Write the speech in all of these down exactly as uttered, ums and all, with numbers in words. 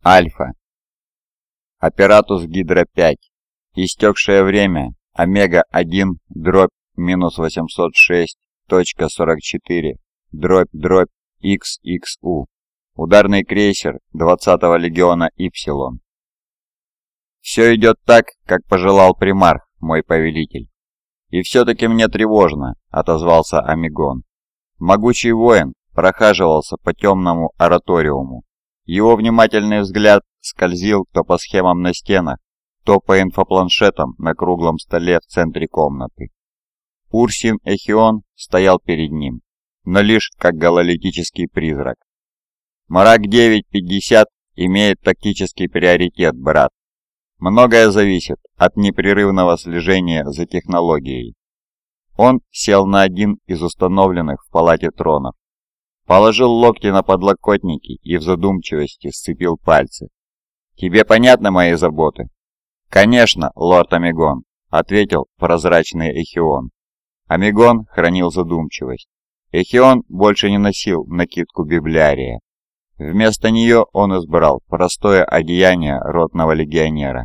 Альфа. Аппаратус Гидра пять. Истекшее время Омега один дробь минус восемьсот шесть точка сорок четыре дробь дробь икс икс у. Ударный крейсер двадцатого легиона Ипсилон. Все идет так, как пожелал примарх, мой повелитель. И все-таки мне тревожно, отозвался Амигон. Могучий воин прохаживался по темному ораториуму. Его внимательный взгляд скользил то по схемам на стенах, то по инфопланшетам на круглом столе в центре комнаты. Урсин Эхион стоял перед ним, но лишь как гололитический призрак. Мрак девять пятьдесят имеет тактический приоритет, брат. Многое зависит от непрерывного слежения за технологией. Он сел на один из установленных в палате тронов, положил локти на подлокотники и в задумчивости сцепил пальцы. «Тебе понятны мои заботы?» «Конечно, лорд Амигон», — ответил прозрачный Эхион. Амигон хранил задумчивость. Эхион больше не носил накидку библиария. Вместо нее он избрал простое одеяние ротного легионера.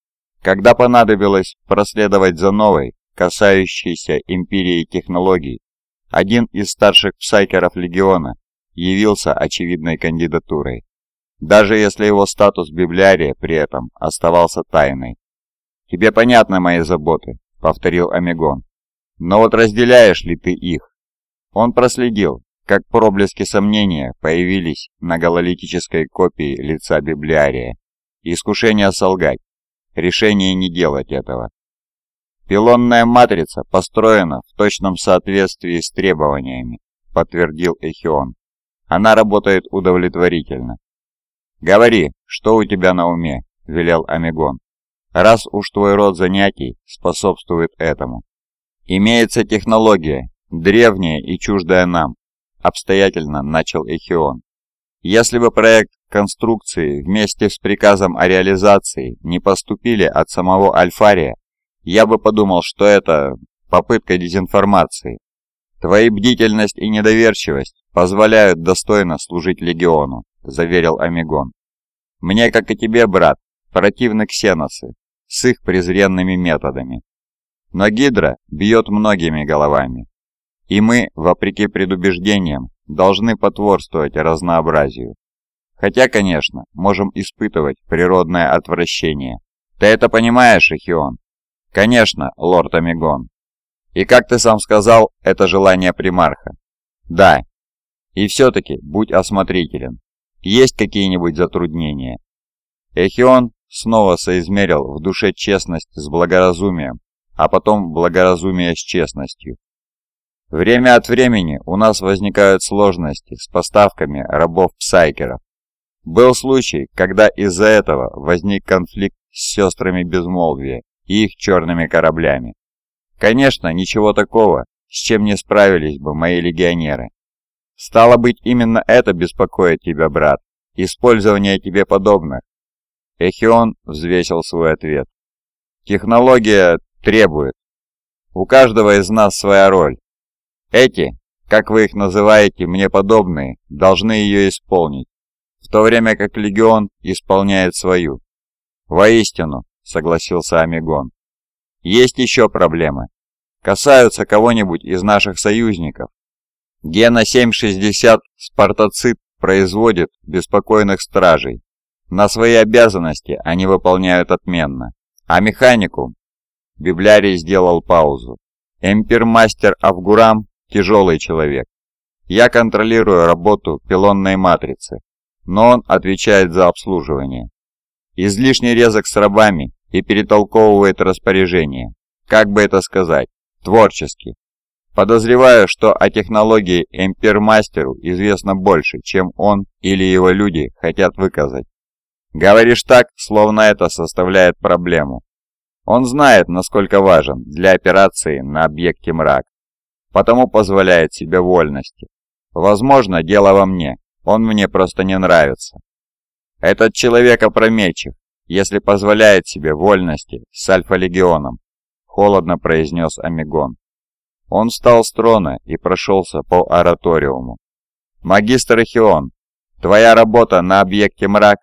Когда понадобилось проследовать за новой, касающейся империи технологий, один из старших псайкеров легиона явился очевидной кандидатурой, даже если его статус библиария при этом оставался тайной. «Тебе понятны мои заботы», — повторил Амигон. «Но вот разделяешь ли ты их?» Он проследил, как проблески сомнения появились на гололитической копии лица библиария. Искушение солгать, решение не делать этого. «Пилонная матрица построена в точном соответствии с требованиями», — подтвердил Эхион. «Она работает удовлетворительно». «Говори, что у тебя на уме», — велел Амигон, «раз уж твой род занятий способствует этому». «Имеется технология, древняя и чуждая нам», — обстоятельно начал Эхион. «Если бы проект конструкции вместе с приказом о реализации не поступили от самого Альфария, я бы подумал, что это попытка дезинформации. Твои бдительность и недоверчивость позволяют достойно служить легиону», — заверил Амигон. «Мне, как и тебе, брат, противны ксеносы с их презренными методами. Но Гидра бьет многими головами, и мы, вопреки предубеждениям, должны потворствовать разнообразию. Хотя, конечно, можем испытывать природное отвращение. Ты это понимаешь, Эхион?» «Конечно, лорд Амигон. И, как ты сам сказал, это желание примарха». «Да. И все-таки будь осмотрителен. Есть какие-нибудь затруднения?» Эхион снова соизмерил в душе честность с благоразумием, а потом благоразумие с честностью. «Время от времени у нас возникают сложности с поставками рабов-псайкеров. Был случай, когда из-за этого возник конфликт с сестрами Безмолвия и их черными кораблями. Конечно, ничего такого, с чем не справились бы мои легионеры. Стало быть, именно это беспокоит тебя, брат, использование тебе подобных». Эхион взвесил свой ответ. «Технология требует. У каждого из нас своя роль. Эти, как вы их называете, мне подобные, должны ее исполнить, в то время как легион исполняет свою». «Воистину», — согласился Амигон. «Есть еще проблемы. Касаются кого-нибудь из наших союзников. Гена семь шестьдесят Спартацит производит беспокойных стражей. На свои обязанности они выполняют отменно. А механикум...» Библиарий сделал паузу. «Эмпирмастер Авгурам – тяжелый человек. Я контролирую работу пилонной матрицы, но он отвечает за обслуживание. Излишне резок с рабами и перетолковывает распоряжение. Как бы это сказать? Творчески. Подозреваю, что о технологии Эмпирмастеру известно больше, чем он или его люди хотят выказать. Говоришь так, словно это составляет проблему. Он знает, насколько важен для операции на объекте мрак, потому позволяет себе вольности. Возможно, дело во мне, он мне просто не нравится. Этот человек опрометчив, если позволяет себе вольности с Альфа-легионом», — холодно произнес Амигон. Он встал с трона и прошелся по ораториуму. «Магистр Эхион, твоя работа на объекте мрак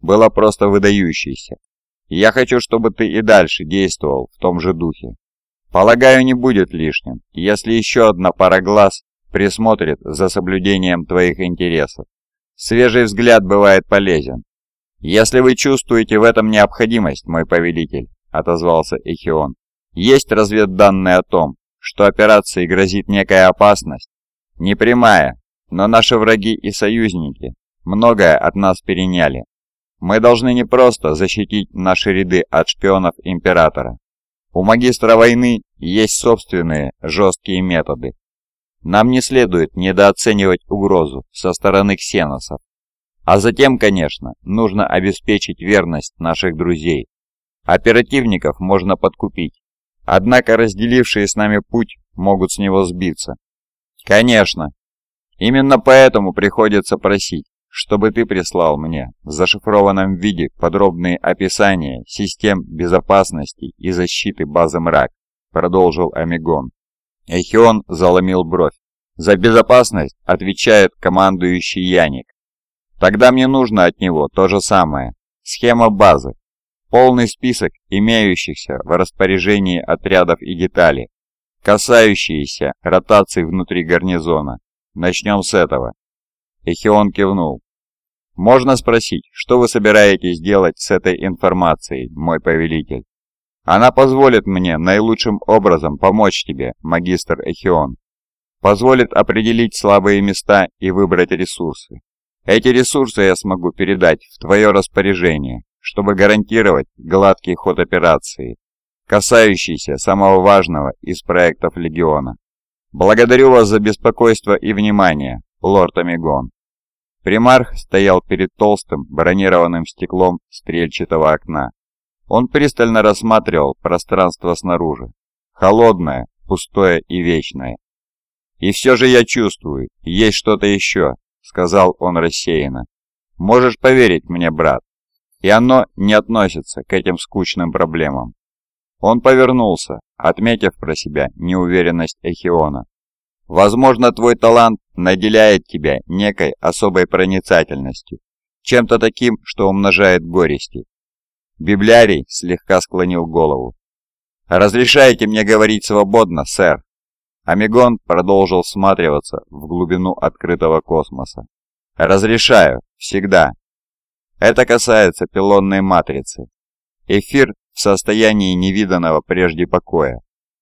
было просто выдающейся. И я хочу, чтобы ты и дальше действовал в том же духе. Полагаю, не будет лишним, если еще одна пара глаз присмотрит за соблюдением твоих интересов. Свежий взгляд бывает полезен. «Если вы чувствуете в этом необходимость, мой повелитель», — отозвался Эхион, — «есть разведданные о том, что операции грозит некая опасность? Не прямая, но наши враги и союзники многое от нас переняли. Мы должны не просто защитить наши ряды от шпионов Императора. У магистра войны есть собственные жесткие методы. Нам не следует недооценивать угрозу со стороны ксеносов. А затем, конечно, нужно обеспечить верность наших друзей. Оперативников можно подкупить, однако разделившие с нами путь могут с него сбиться. Конечно. Именно поэтому приходится просить, чтобы ты прислал мне в зашифрованном виде подробные описания систем безопасности и защиты базы Мрак, продолжил Амигон. Эхион заломил бровь. За безопасность отвечает командующий Яник. Тогда мне нужно от него то же самое. Схема базы. Полный список имеющихся в распоряжении отрядов и деталей, касающиеся ротации внутри гарнизона. Начнем с этого. Эхион кивнул. Можно спросить, что вы собираетесь делать с этой информацией, мой повелитель? Она позволит мне наилучшим образом помочь тебе, магистр Эхион. Позволит определить слабые места и выбрать ресурсы. Эти ресурсы я смогу передать в твое распоряжение, чтобы гарантировать гладкий ход операции, касающийся самого важного из проектов Легиона. Благодарю вас за беспокойство и внимание, лорд Амигон. Примарх стоял перед толстым бронированным стеклом стрельчатого окна. Он пристально рассматривал пространство снаружи, холодное, пустое и вечное. «И все же я чувствую, есть что-то еще», — сказал он рассеянно. «Можешь поверить мне, брат, и оно не относится к этим скучным проблемам». Он повернулся, отметив про себя неуверенность Эхиона. «Возможно, твой талант наделяет тебя некой особой проницательностью, чем-то таким, что умножает горести». Библиарий слегка склонил голову. «Разрешаете мне говорить свободно, сэр?» Амигон продолжил всматриваться в глубину открытого космоса. «Разрешаю, всегда. Это касается пилонной матрицы. Эфир в состоянии невиданного прежде покоя.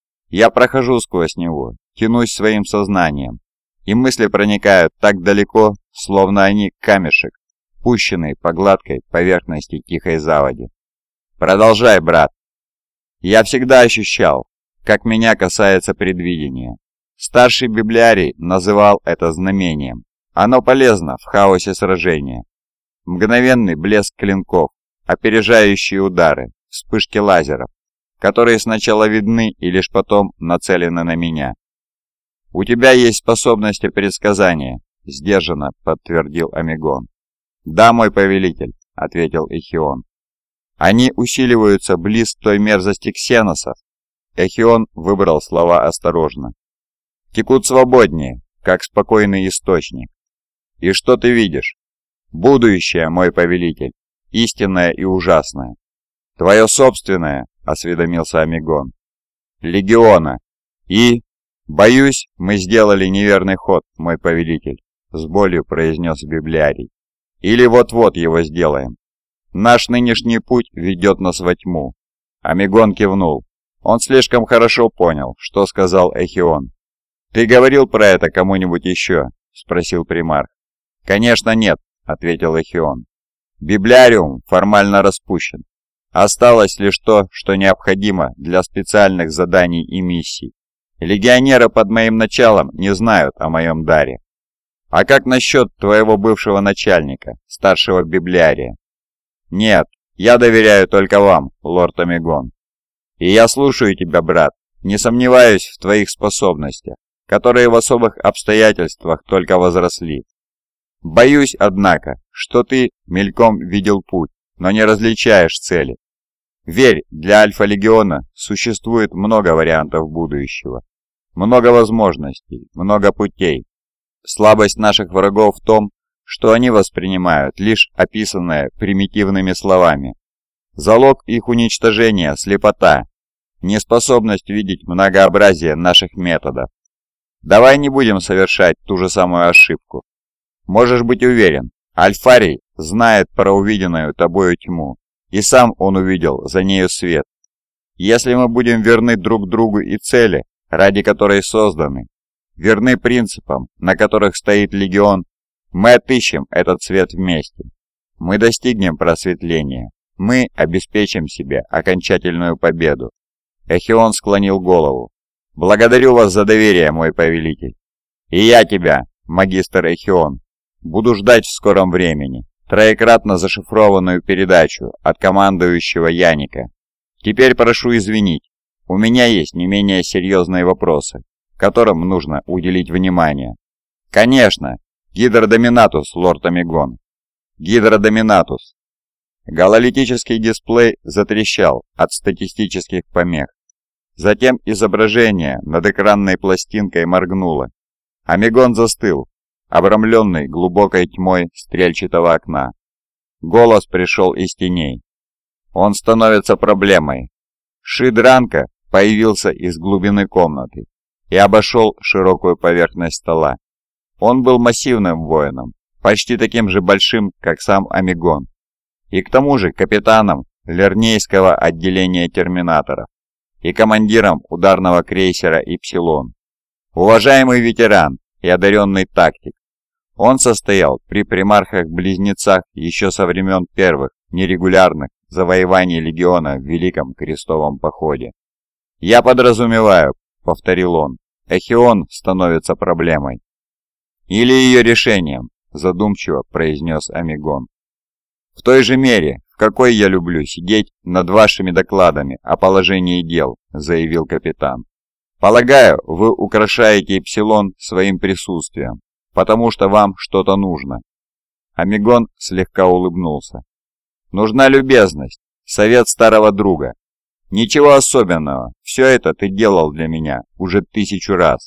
Я прохожу сквозь него, тянусь своим сознанием, и мысли проникают так далеко, словно они камешек, пущенный по гладкой поверхности тихой заводи. Продолжай, брат. Я всегда ощущал, как меня касается предвидение. Старший библиарий называл это знамением. Оно полезно в хаосе сражения. Мгновенный блеск клинков, опережающие удары, вспышки лазеров, которые сначала видны и лишь потом нацелены на меня. «У тебя есть способности предсказания», — сдержанно подтвердил Амигон. «Да, мой повелитель», — ответил Эхион. «Они усиливаются близ той мерзости ксеносов». Эхион выбрал слова осторожно. «Текут свободнее, как спокойный источник. И что ты видишь? Будущее, мой повелитель, истинное и ужасное. Твое собственное», — осведомился Амигон. «Легиона. И... боюсь, мы сделали неверный ход, мой повелитель», — с болью произнес библиарий. «Или вот-вот его сделаем. Наш нынешний путь ведет нас во тьму». Амигон кивнул. Он слишком хорошо понял, что сказал Эхион. «Ты говорил про это кому-нибудь еще?» — спросил примарх. «Конечно нет», — ответил Эхион. «Библиариум формально распущен. Осталось лишь то, что необходимо для специальных заданий и миссий. Легионеры под моим началом не знают о моем даре. А как насчет твоего бывшего начальника, старшего библиария?» «Нет, я доверяю только вам, лорд Амигон. И я слушаю тебя, брат, не сомневаюсь в твоих способностях, которые в особых обстоятельствах только возросли. Боюсь, однако, что ты мельком видел путь, но не различаешь цели. Верь, для Альфа-Легиона существует много вариантов будущего, много возможностей, много путей. Слабость наших врагов в том, что они воспринимают лишь описанное примитивными словами. Залог их уничтожения – слепота, неспособность видеть многообразие наших методов. Давай не будем совершать ту же самую ошибку. Можешь быть уверен, Альфарий знает про увиденную тобою тьму, и сам он увидел за нею свет. Если мы будем верны друг другу и цели, ради которой созданы, верны принципам, на которых стоит Легион, мы отыщем этот свет вместе. Мы достигнем просветления. Мы обеспечим себе окончательную победу. Эхион склонил голову. «Благодарю вас за доверие, мой повелитель. И я тебя, магистр Эхион, буду ждать в скором времени троекратно зашифрованную передачу от командующего Яника. Теперь прошу извинить, у меня есть не менее серьезные вопросы, которым нужно уделить внимание». «Конечно, Гидродоминатус, лорд Амигон». «Гидродоминатус». Гололитический дисплей затрещал от статистических помех. Затем изображение над экранной пластинкой моргнуло. Амигон застыл, обрамленный глубокой тьмой стрельчатого окна. Голос пришел из теней. Он становится проблемой. Шидранка появился из глубины комнаты и обошел широкую поверхность стола. Он был массивным воином, почти таким же большим, как сам Амигон, и к тому же капитаном Лернейского отделения терминаторов и командиром ударного крейсера «Ипсилон». Уважаемый ветеран и одаренный тактик, он состоял при примархах-близнецах еще со времен первых нерегулярных завоеваний Легиона в Великом Крестовом походе. «Я подразумеваю», — повторил он, — «Эхион становится проблемой». «Или ее решением», — задумчиво произнес Амигон. «В той же мере, в какой я люблю сидеть над вашими докладами о положении дел», — заявил капитан. «Полагаю, вы украшаете Эпсилон своим присутствием, потому что вам что-то нужно». Амигон слегка улыбнулся. «Нужна любезность, совет старого друга. Ничего особенного, все это ты делал для меня уже тысячу раз».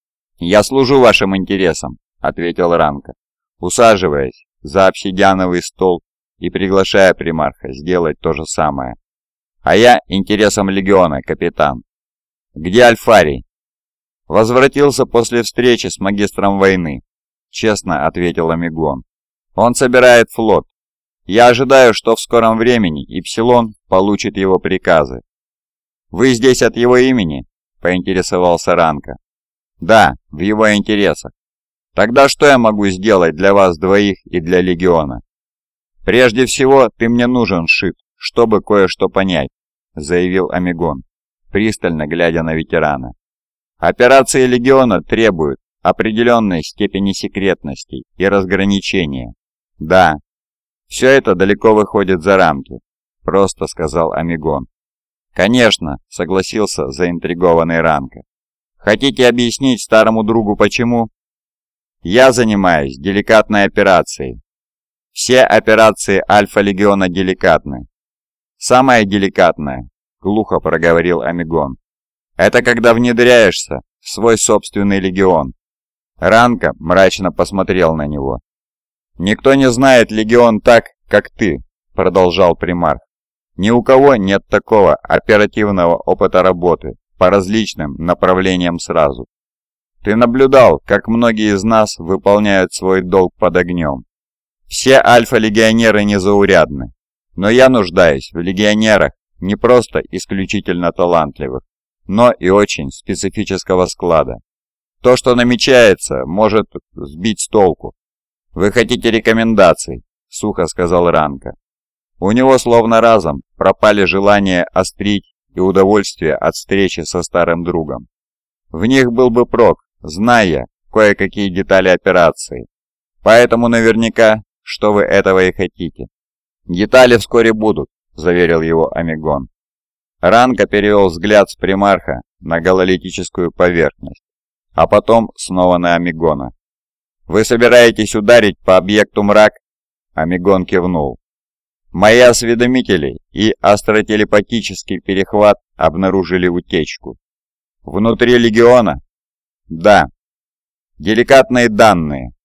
«Я служу вашим интересам», — ответил Ранка, усаживаясь за обсидиановый стол и приглашая примарха сделать то же самое. «А я интересам Легиона, капитан». «Где Альфарий?» «Возвратился после встречи с магистром войны», — честно ответил Амигон. «Он собирает флот. Я ожидаю, что в скором времени Ипсилон получит его приказы». «Вы здесь от его имени?» — поинтересовался Ранка. «Да, в его интересах. Тогда что я могу сделать для вас двоих и для Легиона?» «Прежде всего, ты мне нужен, Шит, чтобы кое-что понять», — заявил Амигон, пристально глядя на ветерана. «Операции Легиона требуют определенной степени секретности и разграничения». «Да, все это далеко выходит за рамки», — просто сказал Амигон. «Конечно», — согласился заинтригованный Ранка. «Хотите объяснить старому другу почему?» «Я занимаюсь деликатной операцией. Все операции Альфа-Легиона деликатны». «Самое деликатное», — глухо проговорил Амигон, — «это когда внедряешься в свой собственный Легион». Ранка мрачно посмотрел на него. «Никто не знает Легион так, как ты», — продолжал примарх. «Ни у кого нет такого оперативного опыта работы по различным направлениям сразу. Ты наблюдал, как многие из нас выполняют свой долг под огнем. Все альфа-легионеры незаурядны, но я нуждаюсь в легионерах не просто исключительно талантливых, но и очень специфического склада. То, что намечается, может сбить с толку». «Вы хотите рекомендаций?» — сухо сказал Ранка. У него словно разом пропали желание острить и удовольствие от встречи со старым другом. В них был бы прок, зная кое-какие детали операции. Поэтому наверняка, что вы этого и хотите. «Детали вскоре будут», — заверил его Амигон. Ранка перевел взгляд с примарха на гололитическую поверхность, а потом снова на Амигона. «Вы собираетесь ударить по объекту мрак?» Амигон кивнул. «Мои осведомители и астротелепатический перехват обнаружили утечку. Внутри Легиона?» «Да». «Деликатные данные»,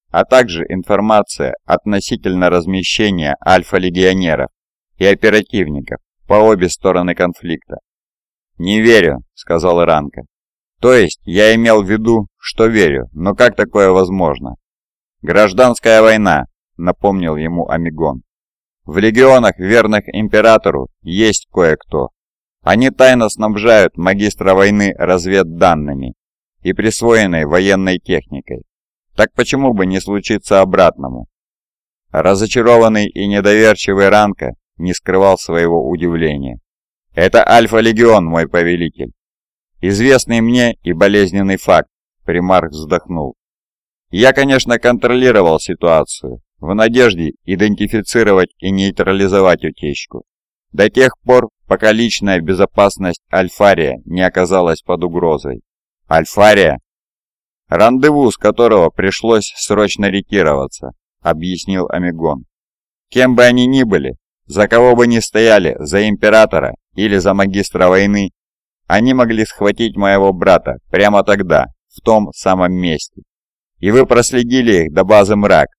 а также информация относительно размещения альфа-легионеров и оперативников по обе стороны конфликта. «Не верю», — сказал Ранка. «То есть я имел в виду, что верю, но как такое возможно?» «Гражданская война», — напомнил ему Амигон. «В легионах, верных императору, есть кое-кто. Они тайно снабжают магистра войны разведданными и присвоенной военной техникой. Так почему бы не случиться обратному?» Разочарованный и недоверчивый Ранка не скрывал своего удивления. «Это Альфа-легион, мой повелитель. Известный мне и болезненный факт», — Примарх вздохнул. «Я, конечно, контролировал ситуацию, в надежде идентифицировать и нейтрализовать утечку, до тех пор, пока личная безопасность Альфария не оказалась под угрозой». «Альфария?» «Рандеву, с которого пришлось срочно ретироваться», — объяснил Амигон. «Кем бы они ни были, за кого бы ни стояли, за императора или за магистра войны, они могли схватить моего брата прямо тогда, в том самом месте. И вы проследили их до базы Мрак.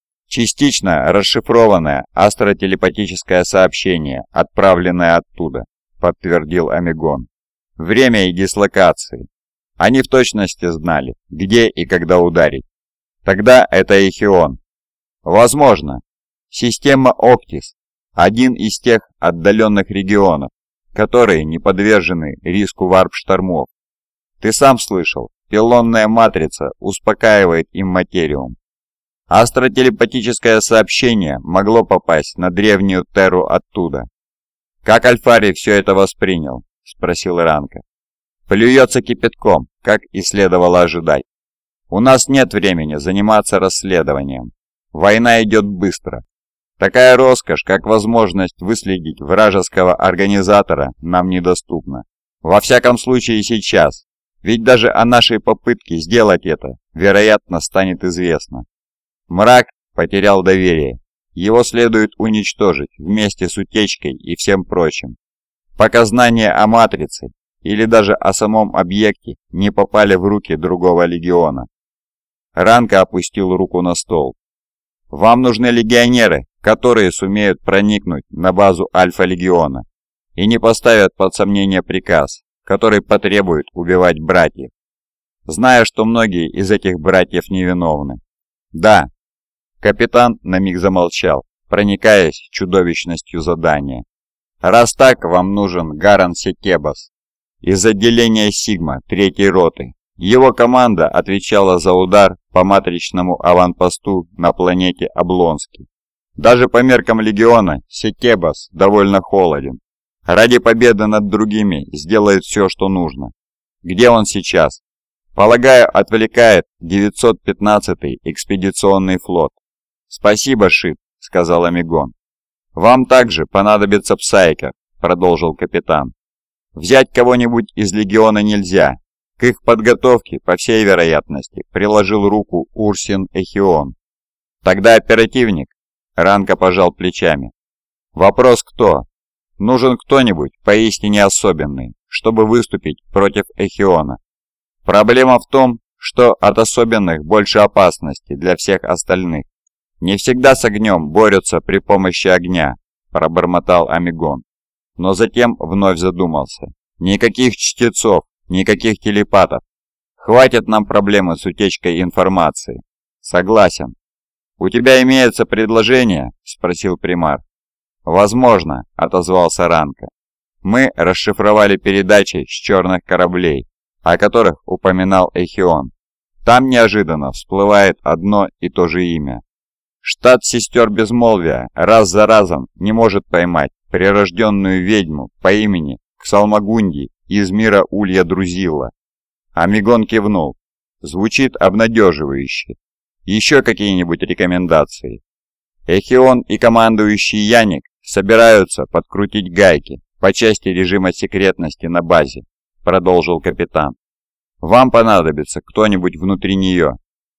Частично расшифрованное астротелепатическое сообщение, отправленное оттуда», — подтвердил Амигон. «Время и дислокации. Они в точности знали, где и когда ударить. Тогда это Эхион. Возможно, система Октис – один из тех отдаленных регионов, которые не подвержены риску варп-штормов. Ты сам слышал, пилонная матрица успокаивает им материум. Астротелепатическое сообщение могло попасть на древнюю Терру оттуда. «Как Альфарий все это воспринял?» – спросил Ранка. «Плюется кипятком, как и следовало ожидать. У нас нет времени заниматься расследованием. Война идет быстро. Такая роскошь, как возможность выследить вражеского организатора, нам недоступна. Во всяком случае сейчас, ведь даже о нашей попытке сделать это, вероятно, станет известно. Мрак потерял доверие. Его следует уничтожить вместе с утечкой и всем прочим. Пока знания о матрице или даже о самом объекте не попали в руки другого легиона». Ранка опустил руку на стол. «Вам нужны легионеры, которые сумеют проникнуть на базу Альфа-легиона и не поставят под сомнение приказ, который потребует убивать братьев, зная, что многие из этих братьев невиновны». «Да». Капитан на миг замолчал, проникаясь чудовищностью задания. «Раз так, вам нужен Гаран Секебас из отделения Сигма третьей роты. Его команда отвечала за удар по матричному аванпосту на планете Облонский. Даже по меркам Легиона Секебас довольно холоден. Ради победы над другими сделает все, что нужно. Где он сейчас? Полагаю, отвлекает девятьсот пятнадцатый экспедиционный флот». «Спасибо, Шит», — сказал Амигон. «Вам также понадобится Псайкер», — продолжил капитан. «Взять кого-нибудь из Легиона нельзя. К их подготовке, по всей вероятности, приложил руку Урсин Эхион». «Тогда оперативник?» — Ранка пожал плечами. «Вопрос кто? Нужен кто-нибудь поистине особенный, чтобы выступить против Эхиона. Проблема в том, что от особенных больше опасности для всех остальных. Не всегда с огнем борются при помощи огня», — пробормотал Амигон. Но затем вновь задумался. «Никаких чтецов, никаких телепатов. Хватит нам проблемы с утечкой информации». «Согласен». «У тебя имеется предложение?» — спросил Примар. «Возможно», — отозвался Ранка. «Мы расшифровали передачи с черных кораблей, о которых упоминал Эхион. Там неожиданно всплывает одно и то же имя. Штат сестер Безмолвия раз за разом не может поймать прирожденную ведьму по имени Ксалмагунди из мира Улья Друзилла». Амигон кивнул. «Звучит обнадеживающе. Еще какие-нибудь рекомендации?» «Эхион и командующий Яник собираются подкрутить гайки по части режима секретности на базе», — продолжил капитан. «Вам понадобится кто-нибудь внутри нее».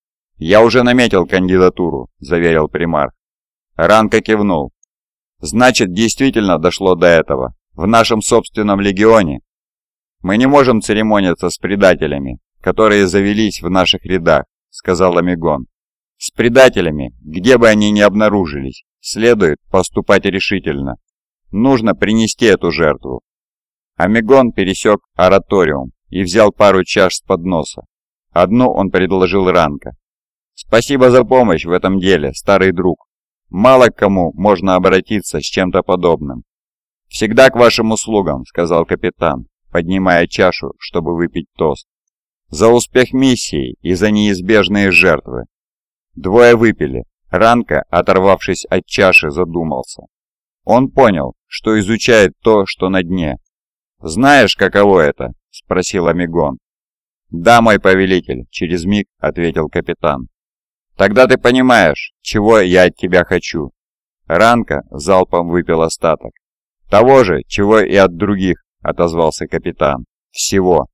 «Я уже наметил кандидатуру», — заверил Примар. Ранка кивнул. «Значит, действительно дошло до этого. В нашем собственном легионе мы не можем церемониться с предателями, которые завелись в наших рядах», — сказал Амигон. С предателями, где бы они ни обнаружились, следует поступать решительно. Нужно принести эту жертву. Амигон пересек ораториум и взял пару чаш с подноса. Одну он предложил Ранка. «Спасибо за помощь в этом деле, старый друг. Мало к кому можно обратиться с чем-то подобным». «Всегда к вашим услугам», — сказал капитан, поднимая чашу, чтобы выпить тост. «За успех миссии и за неизбежные жертвы». Двое выпили. Ранка, оторвавшись от чаши, задумался. Он понял, что изучает то, что на дне. «Знаешь, каково это?» — спросил Амигон. «Да, мой повелитель», — через миг ответил капитан. «Тогда ты понимаешь, чего я от тебя хочу». Ранка залпом выпил остаток. «Того же, чего и от других», — отозвался капитан. «Всего».